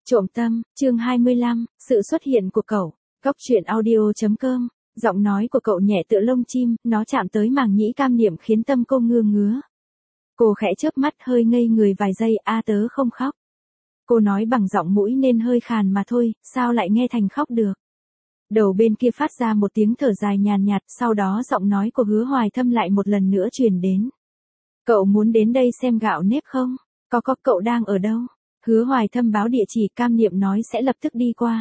Trộm tâm, chương 25, sự xuất hiện của cậu. Góc truyện audio.com. Giọng nói của cậu nhẹ tựa lông chim, nó chạm tới màng nhĩ Cam Niệm khiến tâm cô ngứa ngứa. Cô khẽ chớp mắt hơi ngây người vài giây, tớ không khóc. Cô nói bằng giọng mũi nên hơi khàn mà thôi, sao lại nghe thành khóc được. Đầu bên kia phát ra một tiếng thở dài nhàn nhạt, sau đó giọng nói của Hứa Hoài Thâm lại một lần nữa truyền đến. Cậu muốn đến đây xem gạo nếp không? Có cậu đang ở đâu? Hứa Hoài Thâm báo địa chỉ, Cam Niệm nói sẽ lập tức đi qua.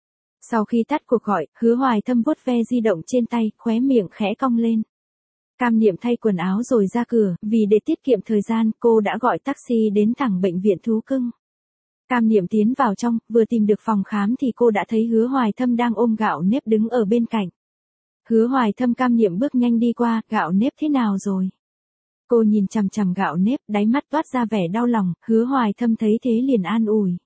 Sau khi tắt cuộc gọi, Hứa Hoài Thâm vuốt ve di động trên tay, khóe miệng khẽ cong lên. Cam Niệm thay quần áo rồi ra cửa, vì để tiết kiệm thời gian, cô đã gọi taxi đến thẳng bệnh viện thú cưng. Cam Niệm tiến vào trong, vừa tìm được phòng khám thì cô đã thấy Hứa Hoài Thâm đang ôm gạo nếp đứng ở bên cạnh. Hứa Hoài Thâm. Cam Niệm bước nhanh đi qua, gạo nếp thế nào rồi? Cô nhìn chằm chằm gạo nếp, đáy mắt toát ra vẻ đau lòng, Hứa Hoài Thâm thấy thế liền an ủi.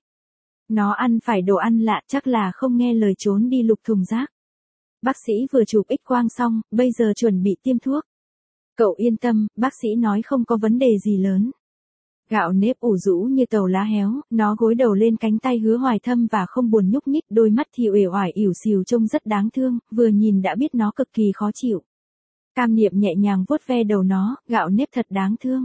Nó ăn phải đồ ăn lạ, chắc là không nghe lời trốn đi lục thùng rác. Bác sĩ vừa chụp X-quang xong, bây giờ chuẩn bị tiêm thuốc. Cậu yên tâm, bác sĩ nói không có vấn đề gì lớn. Gạo nếp ủ rũ như tàu lá héo, nó gối đầu lên cánh tay Hứa Hoài Thâm và không buồn nhúc nhích, đôi mắt thì uể oải ỉu xìu trông rất đáng thương, vừa nhìn đã biết nó cực kỳ khó chịu. Cam Niệm nhẹ nhàng vuốt ve đầu nó, gạo nếp thật đáng thương.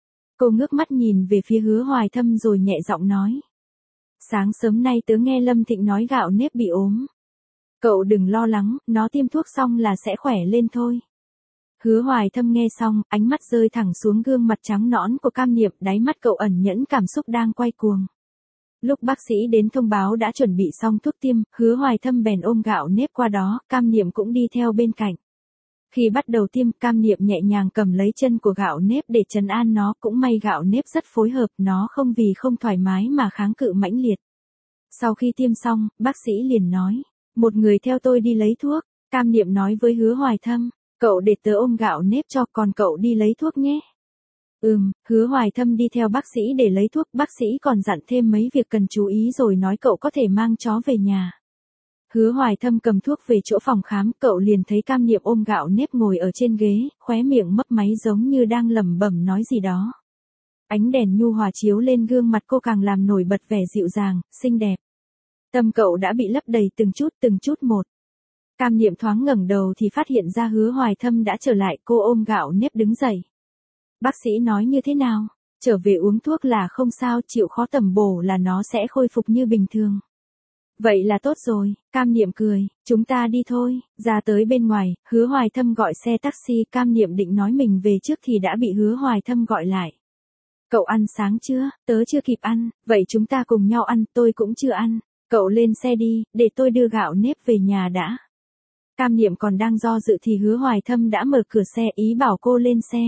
Cô ngước mắt nhìn về phía Hứa Hoài Thâm rồi nhẹ giọng nói. Sáng sớm nay tớ nghe Lâm Thịnh nói gạo nếp bị ốm. Cậu đừng lo lắng, nó tiêm thuốc xong là sẽ khỏe lên thôi. Hứa Hoài Thâm nghe xong, ánh mắt rơi thẳng xuống gương mặt trắng nõn của Cam Niệm, đáy mắt cậu ẩn nhẫn cảm xúc đang quay cuồng. Lúc bác sĩ đến thông báo đã chuẩn bị xong thuốc tiêm, Hứa Hoài Thâm bèn ôm gạo nếp qua đó, Cam Niệm cũng đi theo bên cạnh. Khi bắt đầu tiêm, Cam Niệm nhẹ nhàng cầm lấy chân của gạo nếp để trấn an nó, cũng may gạo nếp rất phối hợp, nó không vì không thoải mái mà kháng cự mãnh liệt. Sau khi tiêm xong, bác sĩ liền nói, một người theo tôi đi lấy thuốc. Cam Niệm nói với Hứa Hoài Thâm, cậu để tớ ôm gạo nếp cho, còn cậu đi lấy thuốc nhé. Hứa Hoài Thâm đi theo bác sĩ để lấy thuốc, bác sĩ còn dặn thêm mấy việc cần chú ý rồi nói cậu có thể mang chó về nhà. Hứa Hoài Thâm cầm thuốc về chỗ phòng khám, cậu liền thấy Cam Niệm ôm gạo nếp ngồi ở trên ghế, khóe miệng mấp máy giống như đang lẩm bẩm nói gì đó. Ánh đèn nhu hòa chiếu lên gương mặt cô càng làm nổi bật vẻ dịu dàng, xinh đẹp. Tâm cậu đã bị lấp đầy từng chút một. Cam Niệm thoáng ngẩng đầu thì phát hiện ra Hứa Hoài Thâm đã trở lại, cô ôm gạo nếp đứng dậy. Bác sĩ nói như thế nào? Trở về uống thuốc là không sao, chịu khó tầm bổ là nó sẽ khôi phục như bình thường. Vậy là tốt rồi, Cam Niệm cười, chúng ta đi thôi. Ra tới bên ngoài, Hứa Hoài Thâm gọi xe taxi, Cam Niệm định nói mình về trước thì đã bị Hứa Hoài Thâm gọi lại. Cậu ăn sáng chưa? Tớ chưa kịp ăn, vậy chúng ta cùng nhau ăn, tôi cũng chưa ăn. Cậu lên xe đi, để tôi đưa gạo nếp về nhà đã. Cam Niệm còn đang do dự thì Hứa Hoài Thâm đã mở cửa xe ý bảo cô lên xe.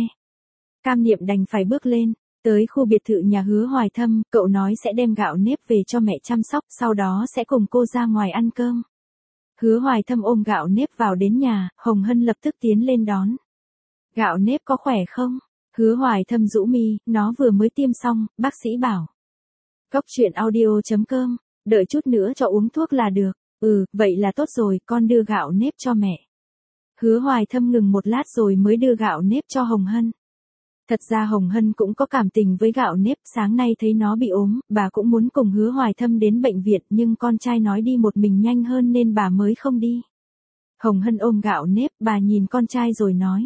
Cam Niệm đành phải bước lên. Tới khu biệt thự nhà Hứa Hoài Thâm, cậu nói sẽ đem gạo nếp về cho mẹ chăm sóc, sau đó sẽ cùng cô ra ngoài ăn cơm. Hứa Hoài Thâm ôm gạo nếp vào đến nhà, Hồng Hân lập tức tiến lên đón. Gạo nếp có khỏe không? Hứa Hoài Thâm rũ mi, nó vừa mới tiêm xong, bác sĩ bảo. Góc truyện audio.com, đợi chút nữa cho uống thuốc là được. Vậy là tốt rồi, con đưa gạo nếp cho mẹ. Hứa Hoài Thâm ngừng một lát rồi mới đưa gạo nếp cho Hồng Hân. Thật ra Hồng Hân cũng có cảm tình với gạo nếp, sáng nay thấy nó bị ốm, bà cũng muốn cùng Hứa Hoài Thâm đến bệnh viện nhưng con trai nói đi một mình nhanh hơn nên bà mới không đi. Hồng Hân ôm gạo nếp, bà nhìn con trai rồi nói.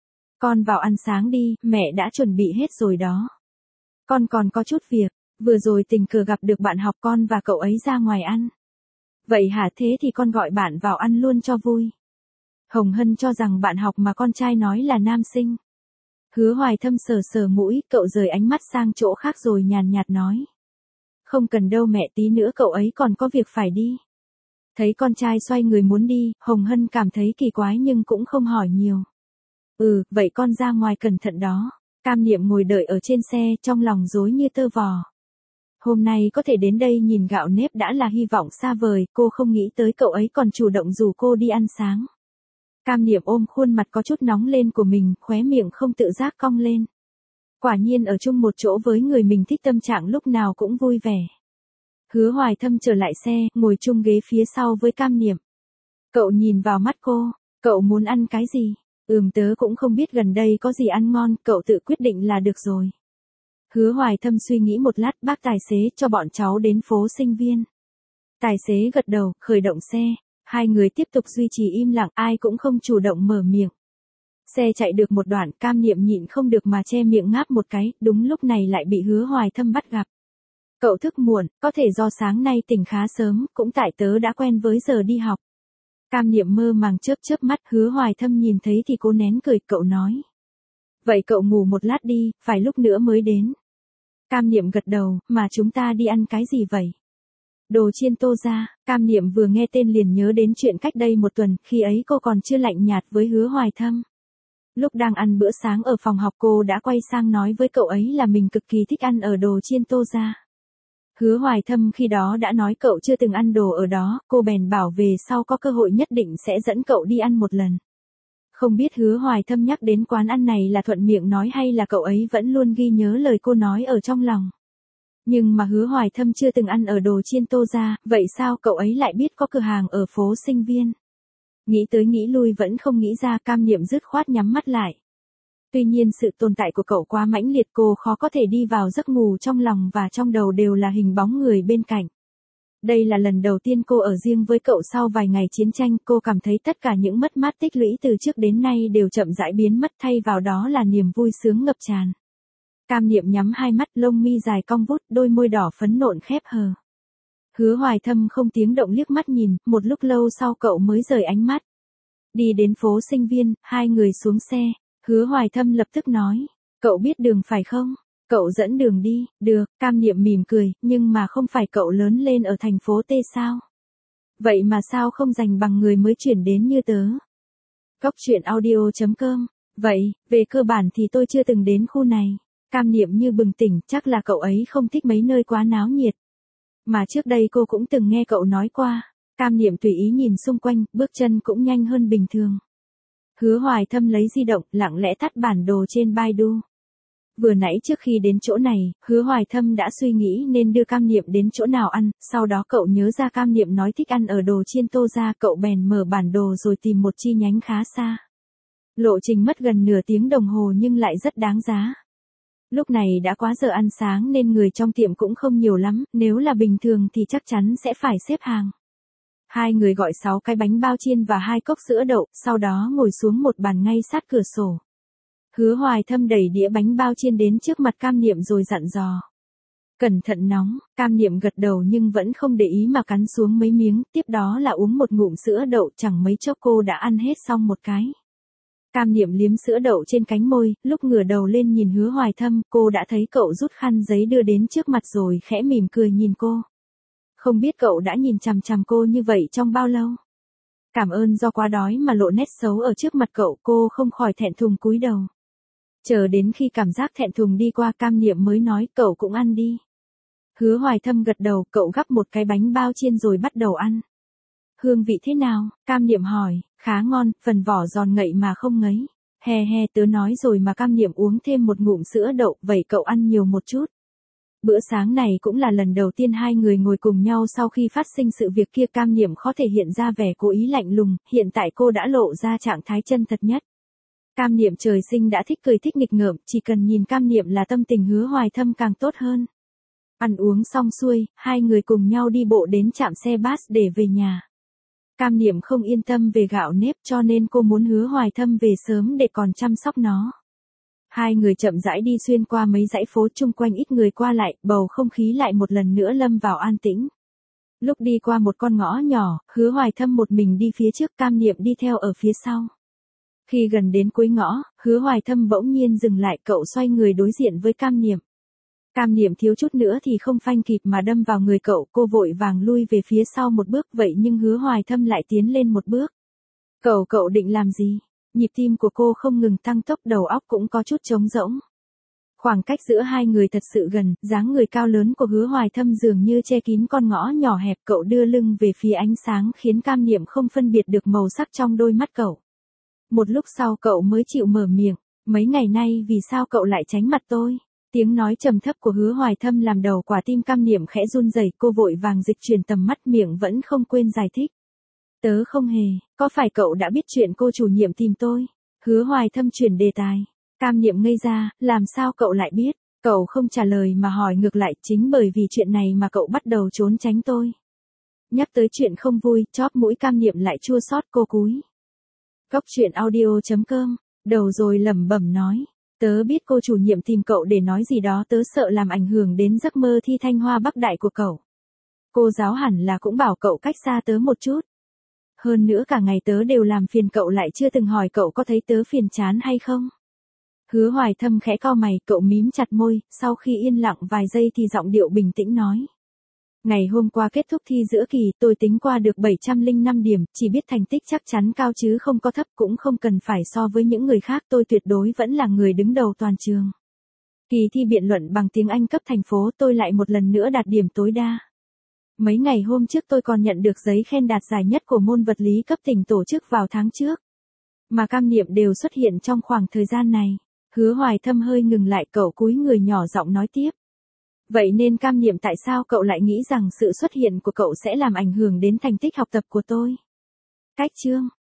Con vào ăn sáng đi, mẹ đã chuẩn bị hết rồi đó. Con còn có chút việc, vừa rồi tình cờ gặp được bạn học con và cậu ấy ra ngoài ăn. Vậy hả, thế thì con gọi bạn vào ăn luôn cho vui. Hồng Hân cho rằng bạn học mà con trai nói là nam sinh. Hứa Hoài Thâm sờ mũi, cậu rời ánh mắt sang chỗ khác rồi nhàn nhạt nói. Không cần đâu mẹ, tí nữa cậu ấy còn có việc phải đi. Thấy con trai xoay người muốn đi, Hồng Hân cảm thấy kỳ quái nhưng cũng không hỏi nhiều. Vậy con ra ngoài cẩn thận đó. Cam Niệm ngồi đợi ở trên xe, trong lòng rối như tơ vò. Hôm nay có thể đến đây nhìn gạo nếp đã là hy vọng xa vời, cô không nghĩ tới cậu ấy còn chủ động rủ cô đi ăn sáng. Cam Niệm ôm khuôn mặt có chút nóng lên của mình, khóe miệng không tự giác cong lên. Quả nhiên ở chung một chỗ với người mình thích tâm trạng lúc nào cũng vui vẻ. Hứa Hoài Thâm trở lại xe, ngồi chung ghế phía sau với Cam Niệm. Cậu nhìn vào mắt cô, cậu muốn ăn cái gì? Tớ cũng không biết gần đây có gì ăn ngon, cậu tự quyết định là được rồi. Hứa Hoài Thâm suy nghĩ một lát, bác tài xế cho bọn cháu đến phố Sinh Viên. Tài xế gật đầu, khởi động xe. Hai người tiếp tục duy trì im lặng, ai cũng không chủ động mở miệng. Xe chạy được một đoạn, Cam Niệm nhịn không được mà che miệng ngáp một cái, đúng lúc này lại bị Hứa Hoài Thâm bắt gặp. Cậu thức muộn, có thể do sáng nay tỉnh khá sớm, cũng tại tớ đã quen với giờ đi học. Cam Niệm mơ màng chớp chớp mắt, Hứa Hoài Thâm nhìn thấy thì cố nén cười, cậu nói. Vậy cậu ngủ một lát đi, phải lúc nữa mới đến. Cam Niệm gật đầu, mà chúng ta đi ăn cái gì vậy? Đồ chiên Tô Gia. Cam Niệm vừa nghe tên liền nhớ đến chuyện cách đây một tuần, khi ấy cô còn chưa lạnh nhạt với Hứa Hoài Thâm. Lúc đang ăn bữa sáng ở phòng học cô đã quay sang nói với cậu ấy là mình cực kỳ thích ăn ở đồ chiên Tô Gia. Hứa Hoài Thâm khi đó đã nói cậu chưa từng ăn đồ ở đó, cô bèn bảo về sau có cơ hội nhất định sẽ dẫn cậu đi ăn một lần. Không biết Hứa Hoài Thâm nhắc đến quán ăn này là thuận miệng nói hay là cậu ấy vẫn luôn ghi nhớ lời cô nói ở trong lòng. Nhưng mà Hứa Hoài Thâm chưa từng ăn ở đồ chiên Tô Gia, vậy sao cậu ấy lại biết có cửa hàng ở phố Sinh Viên? Nghĩ tới nghĩ lui vẫn không nghĩ ra, Cam Niệm dứt khoát nhắm mắt lại. Tuy nhiên sự tồn tại của cậu quá mãnh liệt, cô khó có thể đi vào giấc ngủ, trong lòng và trong đầu đều là hình bóng người bên cạnh. Đây là lần đầu tiên cô ở riêng với cậu sau vài ngày chiến tranh, cô cảm thấy tất cả những mất mát tích lũy từ trước đến nay đều chậm rãi biến mất, thay vào đó là niềm vui sướng ngập tràn. Cam Niệm nhắm hai mắt, lông mi dài cong vút, đôi môi đỏ phấn nộn khép hờ. Hứa Hoài Thâm không tiếng động liếc mắt nhìn, một lúc lâu sau cậu mới rời ánh mắt. Đi đến phố Sinh Viên, hai người xuống xe, Hứa Hoài Thâm lập tức nói, cậu biết đường phải không? Cậu dẫn đường đi. Được. Cam Niệm mỉm cười, nhưng mà không phải cậu lớn lên ở thành phố T sao? Vậy mà sao không dành bằng người mới chuyển đến như tớ? Góc truyện audio.com. Vậy, về cơ bản thì tôi chưa từng đến khu này. Cam Niệm như bừng tỉnh, chắc là cậu ấy không thích mấy nơi quá náo nhiệt. Mà trước đây cô cũng từng nghe cậu nói qua. Cam Niệm tùy ý nhìn xung quanh, bước chân cũng nhanh hơn bình thường. Hứa Hoài Thâm lấy di động, lặng lẽ tắt bản đồ trên Baidu. Vừa nãy trước khi đến chỗ này, Hứa Hoài Thâm đã suy nghĩ nên đưa Cam Niệm đến chỗ nào ăn, sau đó cậu nhớ ra Cam Niệm nói thích ăn ở đồ chiên Tô Gia, cậu bèn mở bản đồ rồi tìm một chi nhánh khá xa. Lộ trình mất gần nửa tiếng đồng hồ nhưng lại rất đáng giá. Lúc này đã quá giờ ăn sáng nên người trong tiệm cũng không nhiều lắm, nếu là bình thường thì chắc chắn sẽ phải xếp hàng. Hai người gọi 6 cái bánh bao chiên và 2 cốc sữa đậu, sau đó ngồi xuống một bàn ngay sát cửa sổ. Hứa Hoài Thâm đẩy đĩa bánh bao chiên đến trước mặt Cam Niệm rồi dặn dò. Cẩn thận nóng. Cam Niệm gật đầu nhưng vẫn không để ý mà cắn xuống mấy miếng, tiếp đó là uống một ngụm sữa đậu, chẳng mấy chốc cô đã ăn hết xong một cái. Cam Niệm liếm sữa đậu trên cánh môi, lúc ngửa đầu lên nhìn Hứa Hoài Thâm, cô đã thấy cậu rút khăn giấy đưa đến trước mặt rồi khẽ mỉm cười nhìn cô. Không biết cậu đã nhìn chằm chằm cô như vậy trong bao lâu? Cảm ơn, do quá đói mà lộ nét xấu ở trước mặt cậu, cô không khỏi thẹn thùng cúi đầu. Chờ đến khi cảm giác thẹn thùng đi qua, Cam Niệm mới nói, cậu cũng ăn đi. Hứa Hoài Thâm gật đầu, cậu gắp một cái bánh bao chiên rồi bắt đầu ăn. Hương vị thế nào? Cam Niệm hỏi. Khá ngon, phần vỏ giòn ngậy mà không ngấy. He he, tớ nói rồi mà. Cam Niệm uống thêm một ngụm sữa đậu, vậy cậu ăn nhiều một chút. Bữa sáng này cũng là lần đầu tiên hai người ngồi cùng nhau sau khi phát sinh sự việc kia. Cam Niệm khó thể hiện ra vẻ cố ý lạnh lùng, hiện tại cô đã lộ ra trạng thái chân thật nhất. Cam Niệm trời sinh đã thích cười thích nghịch ngợm, chỉ cần nhìn Cam Niệm là tâm tình Hứa Hoài Thâm càng tốt hơn. Ăn uống xong xuôi, hai người cùng nhau đi bộ đến trạm xe bus để về nhà. Cam Niệm không yên tâm về gạo nếp cho nên cô muốn Hứa Hoài Thâm về sớm để còn chăm sóc nó. Hai người chậm rãi đi xuyên qua mấy dãy phố chung quanh ít người qua lại, bầu không khí lại một lần nữa lâm vào an tĩnh. Lúc đi qua một con ngõ nhỏ, Hứa Hoài Thâm một mình đi phía trước, Cam Niệm đi theo ở phía sau. Khi gần đến cuối ngõ, Hứa Hoài Thâm bỗng nhiên dừng lại, cậu xoay người đối diện với Cam Niệm. Cam Niệm thiếu chút nữa thì không phanh kịp mà đâm vào người cậu, cô vội vàng lui về phía sau một bước, vậy nhưng Hứa Hoài Thâm lại tiến lên một bước. Cậu định làm gì? Nhịp tim của cô không ngừng tăng tốc, đầu óc cũng có chút trống rỗng. Khoảng cách giữa hai người thật sự gần, dáng người cao lớn của Hứa Hoài Thâm dường như che kín con ngõ nhỏ hẹp, cậu đưa lưng về phía ánh sáng khiến Cam Niệm không phân biệt được màu sắc trong đôi mắt cậu. Một lúc sau cậu mới chịu mở miệng, mấy ngày nay vì sao cậu lại tránh mặt tôi? Tiếng nói trầm thấp của Hứa Hoài Thâm làm đầu quả tim Cam Niệm khẽ run rẩy, cô vội vàng dịch chuyển tầm mắt, miệng vẫn không quên giải thích. Tớ không hề, có phải cậu đã biết chuyện cô chủ nhiệm tìm tôi? Hứa Hoài Thâm chuyển đề tài. Cam Niệm ngây ra, làm sao cậu lại biết? Cậu không trả lời mà hỏi ngược lại, chính bởi vì chuyện này mà cậu bắt đầu trốn tránh tôi. Nhắc tới chuyện không vui, chóp mũi Cam Niệm lại chua xót, cô cúi. Cóc truyện audio.com, đầu rồi lẩm bẩm nói. Tớ biết cô chủ nhiệm tìm cậu để nói gì đó, tớ sợ làm ảnh hưởng đến giấc mơ thi Thanh Hoa Bắc Đại của cậu. Cô giáo hẳn là cũng bảo cậu cách xa tớ một chút. Hơn nữa cả ngày tớ đều làm phiền cậu lại chưa từng hỏi cậu có thấy tớ phiền chán hay không. Hứa Hoài Thâm khẽ cau mày, cậu mím chặt môi, sau khi yên lặng vài giây thì giọng điệu bình tĩnh nói. Ngày hôm qua kết thúc thi giữa kỳ, tôi tính qua được 705 điểm, chỉ biết thành tích chắc chắn cao chứ không có thấp, cũng không cần phải so với những người khác, tôi tuyệt đối vẫn là người đứng đầu toàn trường. Kỳ thi biện luận bằng tiếng Anh cấp thành phố tôi lại một lần nữa đạt điểm tối đa. Mấy ngày hôm trước tôi còn nhận được giấy khen đạt giải nhất của môn vật lý cấp tỉnh tổ chức vào tháng trước. Mà Cam Niệm đều xuất hiện trong khoảng thời gian này. Hứa Hoài Thâm hơi ngừng lại, cậu cúi người nhỏ giọng nói tiếp. Vậy nên Cam Niệm, tại sao cậu lại nghĩ rằng sự xuất hiện của cậu sẽ làm ảnh hưởng đến thành tích học tập của tôi? Cách chương